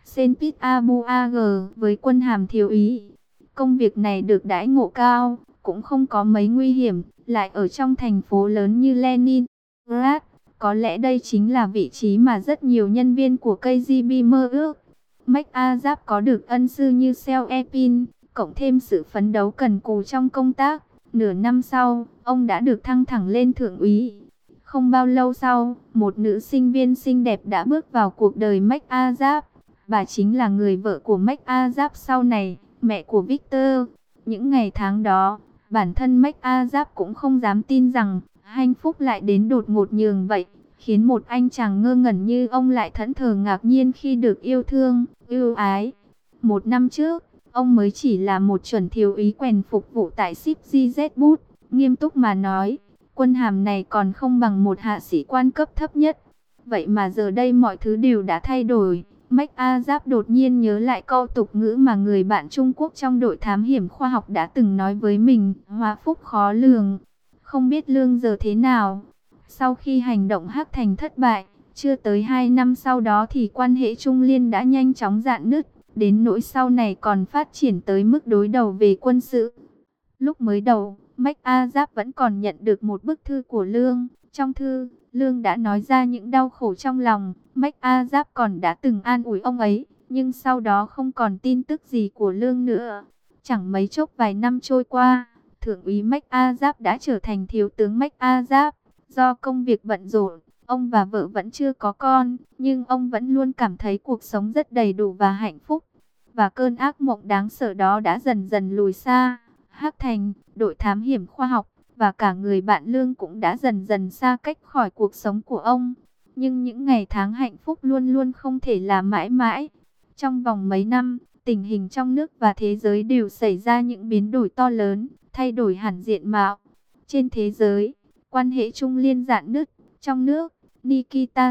Speaker 1: Senpit Abu Ag với quân hàm thiếu úy. Công việc này được đãi ngộ cao, cũng không có mấy nguy hiểm, lại ở trong thành phố lớn như Leningrad. Có lẽ đây chính là vị trí mà rất nhiều nhân viên của ca giê bê mơ ước. MacArthur có được ân sư như Seo Epin, cộng thêm sự phấn đấu cần cù trong công tác. Nửa năm sau, ông đã được thăng thẳng lên thượng úy. Không bao lâu sau, một nữ sinh viên xinh đẹp đã bước vào cuộc đời MacArthur. Bà chính là người vợ của MacArthur sau này, mẹ của Victor. Những ngày tháng đó, bản thân MacArthur cũng không dám tin rằng hạnh phúc lại đến đột ngột nhường vậy, khiến một anh chàng ngơ ngẩn như ông lại thẫn thờ ngạc nhiên khi được yêu thương, ưu ái. Một năm trước, ông mới chỉ là một chuẩn thiếu úy quèn phục vụ tại ship giê dét Booth. Nghiêm túc mà nói, quân hàm này còn không bằng một hạ sĩ quan cấp thấp nhất. Vậy mà giờ đây mọi thứ đều đã thay đổi. MacArthur đột nhiên nhớ lại câu tục ngữ mà người bạn Trung Quốc trong đội thám hiểm khoa học đã từng nói với mình, hóa phúc khó lường, không biết lương giờ thế nào. Sau khi hành động Hắc Thành thất bại, chưa tới hai năm sau đó thì quan hệ Trung Liên đã nhanh chóng rạn nứt, đến nỗi sau này còn phát triển tới mức đối đầu về quân sự. Lúc mới đầu, MacArthur vẫn còn nhận được một bức thư của Lương. Trong thư, Lương đã nói ra những đau khổ trong lòng. MacArthur còn đã từng an ủi ông ấy, nhưng sau đó không còn tin tức gì của Lương nữa. Chẳng mấy chốc vài năm trôi qua, Thượng úy MacArthur đã trở thành thiếu tướng MacArthur. Do công việc bận rộn, ông và vợ vẫn chưa có con, nhưng ông vẫn luôn cảm thấy cuộc sống rất đầy đủ và hạnh phúc. Và cơn ác mộng đáng sợ đó đã dần dần lùi xa. Hắc Thành, đội thám hiểm khoa học và cả người bạn Lương cũng đã dần dần xa cách khỏi cuộc sống của ông. Nhưng những ngày tháng hạnh phúc luôn luôn không thể là mãi mãi. Trong vòng mấy năm, tình hình trong nước và thế giới đều xảy ra những biến đổi to lớn, thay đổi hẳn diện mạo. Trên thế giới, quan hệ Trung Liên rạn nứt. Trong nước, Nikita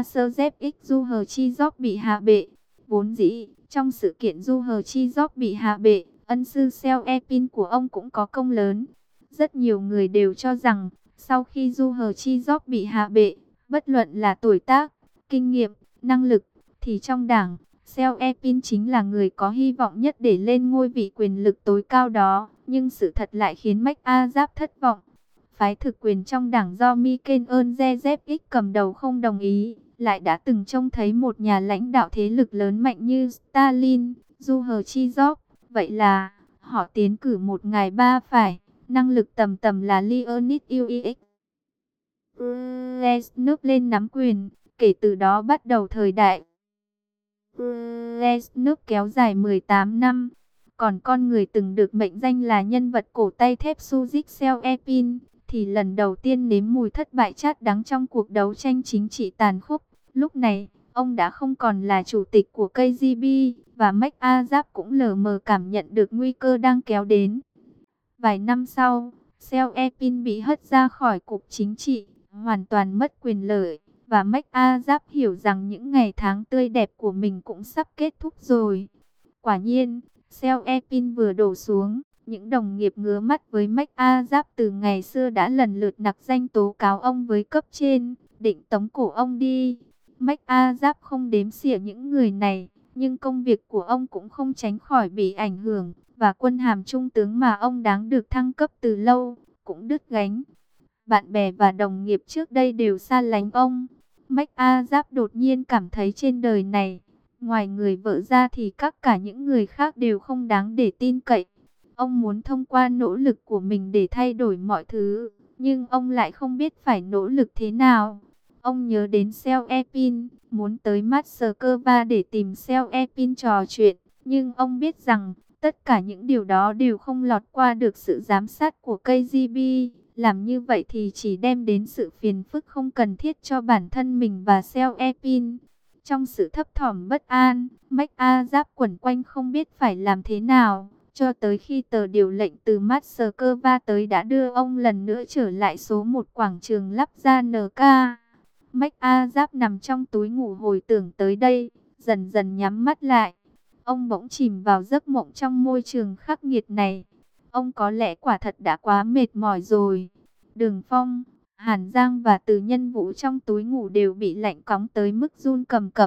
Speaker 1: Khrushchev bị hạ bệ. Vốn dĩ, trong sự kiện Khrushchev bị hạ bệ, ân sư Seo Epin của ông cũng có công lớn. Rất nhiều người đều cho rằng, sau khi Khrushchev bị hạ bệ, bất luận là tuổi tác, kinh nghiệm, năng lực, thì trong đảng, Seo Epin chính là người có hy vọng nhất để lên ngôi vị quyền lực tối cao đó. Nhưng sự thật lại khiến MacArthur thất vọng. Phái thực quyền trong đảng do Mikhail Zhevich cầm đầu không đồng ý, lại đã từng trông thấy một nhà lãnh đạo thế lực lớn mạnh như Stalin, Khrushchev. Vậy là, họ tiến cử một ngài ba phải, năng lực tầm tầm là Leonid Ilyich Brezhnev lên nắm quyền. Kể từ đó bắt đầu thời đại Brezhnev kéo dài mười tám năm. Còn con người từng được mệnh danh là nhân vật cổ tay thép Suzhik Seo Epin, thì lần đầu tiên nếm mùi thất bại chát đắng trong cuộc đấu tranh chính trị tàn khốc. Lúc này, ông đã không còn là chủ tịch của ca giê bê, và MacArthur cũng lờ mờ cảm nhận được nguy cơ đang kéo đến. Vài năm sau, Seo Epin bị hất ra khỏi cục chính trị, hoàn toàn mất quyền lợi, và MacArthur hiểu rằng những ngày tháng tươi đẹp của mình cũng sắp kết thúc rồi. Quả nhiên, Seo Epin vừa đổ xuống, những đồng nghiệp ngứa mắt với MacArthur từ ngày xưa đã lần lượt nặc danh tố cáo ông với cấp trên, định tống cổ ông đi. MacArthur không đếm xỉa những người này, nhưng công việc của ông cũng không tránh khỏi bị ảnh hưởng, và quân hàm trung tướng mà ông đáng được thăng cấp từ lâu, cũng đứt gánh. Bạn bè và đồng nghiệp trước đây đều xa lánh ông. MacArthur đột nhiên cảm thấy trên đời này, ngoài người vợ ra thì các cả những người khác đều không đáng để tin cậy. Ông muốn thông qua nỗ lực của mình để thay đổi mọi thứ, nhưng ông lại không biết phải nỗ lực thế nào. Ông nhớ đến Seo Epin, muốn tới Moscow để tìm Seo Epin trò chuyện, nhưng ông biết rằng tất cả những điều đó đều không lọt qua được sự giám sát của ca giê bê. Làm như vậy thì chỉ đem đến sự phiền phức không cần thiết cho bản thân mình và Seo Epin. Trong sự thấp thỏm bất an, MacArthur quẩn quanh không biết phải làm thế nào, cho tới khi tờ điều lệnh từ Moscow tới đã đưa ông lần nữa trở lại số một quảng trường lắp ra en ca. MacArthur nằm trong túi ngủ hồi tưởng tới đây, dần dần nhắm mắt lại. Ông bỗng chìm vào giấc mộng trong môi trường khắc nghiệt này. Ông có lẽ quả thật đã quá mệt mỏi rồi. Đường Phong, Hàn Giang và Từ Nhân Vũ trong túi ngủ đều bị lạnh cóng tới mức run cầm cập.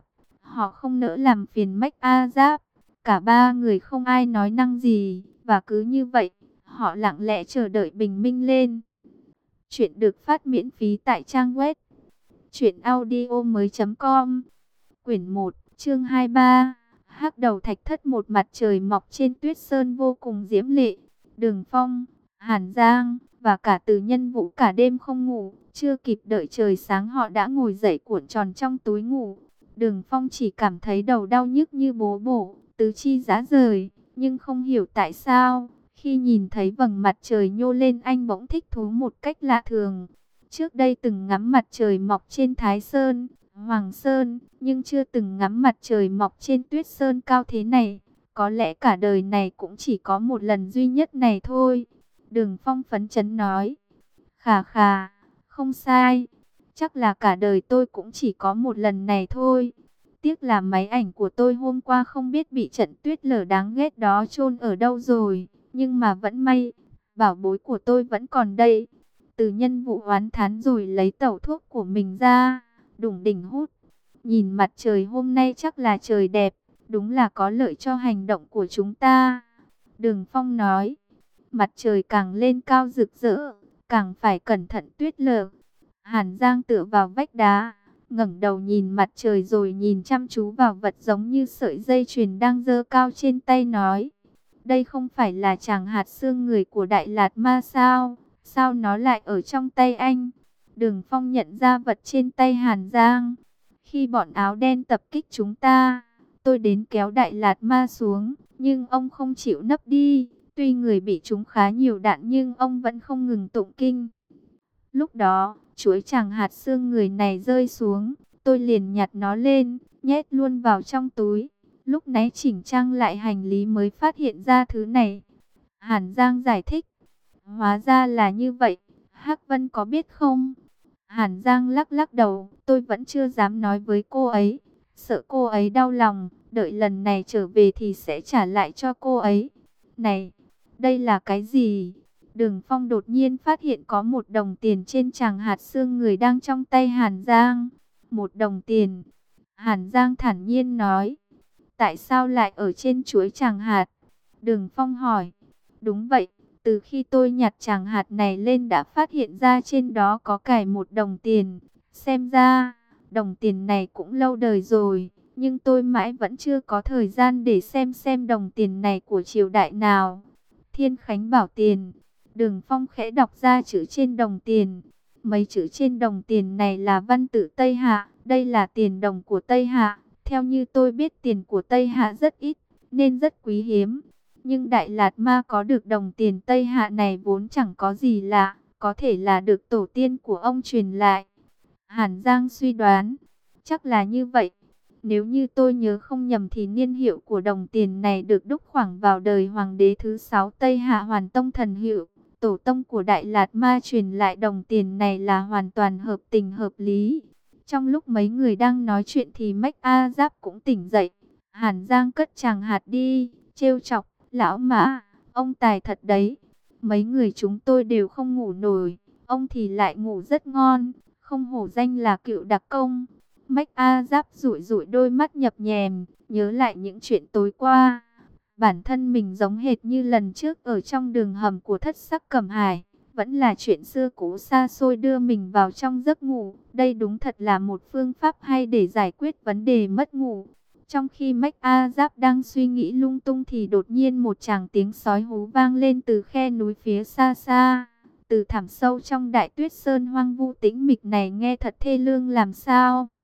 Speaker 1: Họ không nỡ làm phiền Mách A Giáp. Cả ba người không ai nói năng gì, và cứ như vậy, họ lặng lẽ chờ đợi bình minh lên. Chuyện được phát miễn phí tại trang web truyện audio mới.com. Quyển một, chương hai mươi ba. Hắc Đầu Thạch Thất. Một mặt trời mọc trên tuyết sơn vô cùng diễm lệ. Đường Phong, Hàn Giang và cả Từ Nhân Vũ cả đêm không ngủ, chưa kịp đợi trời sáng họ đã ngồi dậy cuộn tròn trong túi ngủ. Đường Phong chỉ cảm thấy đầu đau nhức như bố bổ, tứ chi rã rời, nhưng không hiểu tại sao, khi nhìn thấy vầng mặt trời nhô lên anh bỗng thích thú một cách lạ thường. Trước đây từng ngắm mặt trời mọc trên Thái Sơn, Hoàng Sơn, nhưng chưa từng ngắm mặt trời mọc trên tuyết sơn cao thế này. Có lẽ cả đời này cũng chỉ có một lần duy nhất này thôi. Đường Phong phấn chấn nói. Khà khà, không sai. Chắc là cả đời tôi cũng chỉ có một lần này thôi. Tiếc là máy ảnh của tôi hôm qua không biết bị trận tuyết lở đáng ghét đó chôn ở đâu rồi. Nhưng mà vẫn may, bảo bối của tôi vẫn còn đây. Từ Nhân Vũ oán thán rồi lấy tẩu thuốc của mình ra, đủng đỉnh hút. Nhìn mặt trời hôm nay chắc là trời đẹp, đúng là có lợi cho hành động của chúng ta. Đường Phong nói, mặt trời càng lên cao rực rỡ, càng phải cẩn thận tuyết lở. Hàn Giang tựa vào vách đá, ngẩng đầu nhìn mặt trời rồi nhìn chăm chú vào vật giống như sợi dây chuyền đang giơ cao trên tay nói. Đây không phải là chàng hạt xương người của Đại Lạt Ma sao? Sao nó lại ở trong tay anh? Đường Phong nhận ra vật trên tay Hàn Giang. Khi bọn áo đen tập kích chúng ta, tôi đến kéo Đại Lạt Ma xuống, nhưng ông không chịu nấp đi. Tuy người bị trúng khá nhiều đạn nhưng ông vẫn không ngừng tụng kinh. Lúc đó, chuỗi chàng hạt xương người này rơi xuống, tôi liền nhặt nó lên, nhét luôn vào trong túi. Lúc nãy chỉnh trang lại hành lý mới phát hiện ra thứ này. Hàn Giang giải thích. Hóa ra là như vậy, Hắc Vân có biết không? Hàn Giang lắc lắc đầu, tôi vẫn chưa dám nói với cô ấy, sợ cô ấy đau lòng, đợi lần này trở về thì sẽ trả lại cho cô ấy. Này, đây là cái gì? Đường Phong đột nhiên phát hiện có một đồng tiền trên tràng hạt xương người đang trong tay Hàn Giang. Một đồng tiền. Hàn Giang thản nhiên nói. Tại sao lại ở trên chuỗi tràng hạt? Đường Phong hỏi. Đúng vậy. Từ khi tôi nhặt tràng hạt này lên đã phát hiện ra trên đó có cài một đồng tiền. Xem ra, đồng tiền này cũng lâu đời rồi. Nhưng tôi mãi vẫn chưa có thời gian để xem xem đồng tiền này của triều đại nào. Thiên Khánh Bảo Tiền. Đường Phong khẽ đọc ra chữ trên đồng tiền. Mấy chữ trên đồng tiền này là văn tự Tây Hạ. Đây là tiền đồng của Tây Hạ. Theo như tôi biết tiền của Tây Hạ rất ít, nên rất quý hiếm. Nhưng Đại Lạt Ma có được đồng tiền Tây Hạ này vốn chẳng có gì lạ, có thể là được tổ tiên của ông truyền lại. Hàn Giang suy đoán, chắc là như vậy. Nếu như tôi nhớ không nhầm thì niên hiệu của đồng tiền này được đúc khoảng vào đời Hoàng đế thứ sáu Tây Hạ Hoàn Tông Thần Hiệu. Tổ tông của Đại Lạt Ma truyền lại đồng tiền này là hoàn toàn hợp tình hợp lý. Trong lúc mấy người đang nói chuyện thì Mách A Giáp cũng tỉnh dậy. Hàn Giang cất tràng hạt đi, trêu chọc. Lão Mã, ông tài thật đấy. Mấy người chúng tôi đều không ngủ nổi, ông thì lại ngủ rất ngon, không hổ danh là cựu đặc công. Mách A Giáp rủi rủi đôi mắt nhập nhèm, nhớ lại những chuyện tối qua. Bản thân mình giống hệt như lần trước ở trong đường hầm của Thất Sắc Cẩm Hải. Vẫn là chuyện xưa cũ xa xôi đưa mình vào trong giấc ngủ. Đây đúng thật là một phương pháp hay để giải quyết vấn đề mất ngủ. Trong khi Mách A Giáp đang suy nghĩ lung tung thì đột nhiên một tràng tiếng sói hú vang lên từ khe núi phía xa xa. Từ thẳm sâu trong đại tuyết sơn hoang vu tĩnh mịch này nghe thật thê lương làm sao.